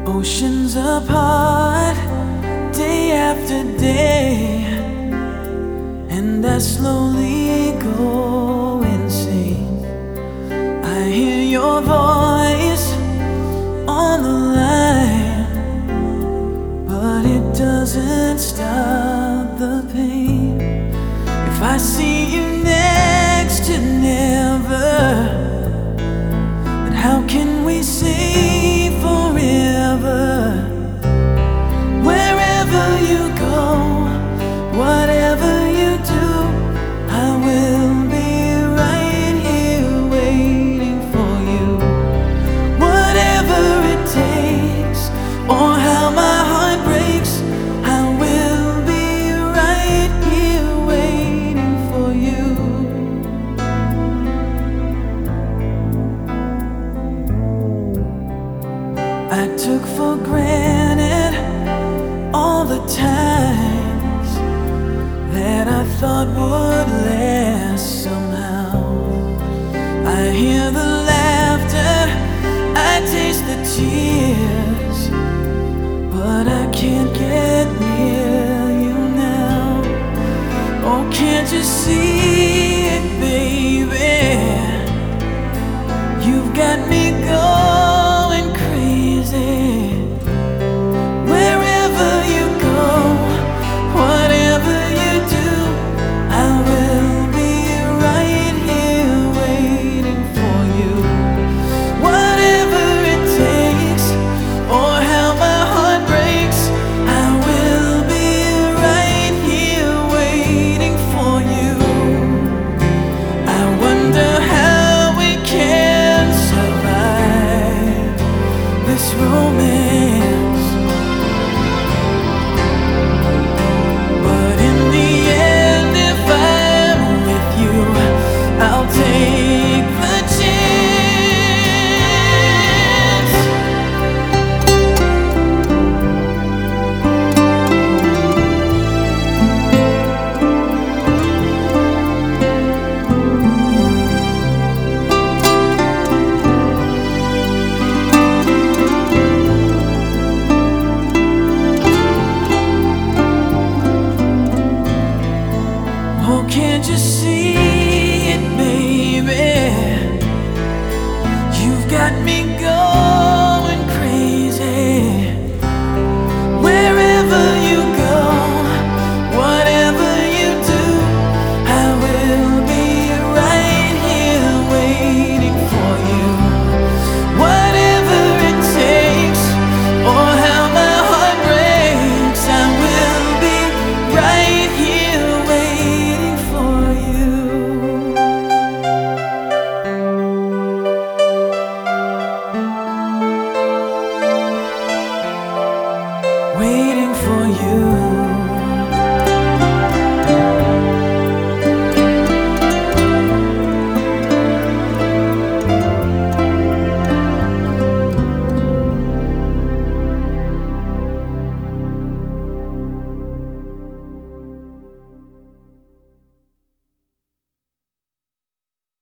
Oceans apart, day after day, and I slowly go insane. I hear your voice on the line, but it doesn't stop the pain. If I see you next to never, then how can we say forever? Wherever you go, whatever you do, I will be right here waiting for you. Whatever it takes, or how my heart breaks, I will be right here waiting for you. I took for granted all the times that I thought would last somehow. I hear the laughter, I taste the tears, but I can't get near you now. Oh, can't you see it, baby? You've got me going crazy. Wherever you go, whatever you do, I will be right here waiting for you. Whatever it takes, or how my heart breaks, I will be right here waiting for you. I wonder how we can survive this romance, but in the end, if I'm with you, I'll take the chance. Oh, can't you see it, baby? You've got me going crazy. Wherever you go, whatever you do, I will be right here waiting for you. Whatever it takes, or how my heart breaks, I will be right here waiting for you. Wait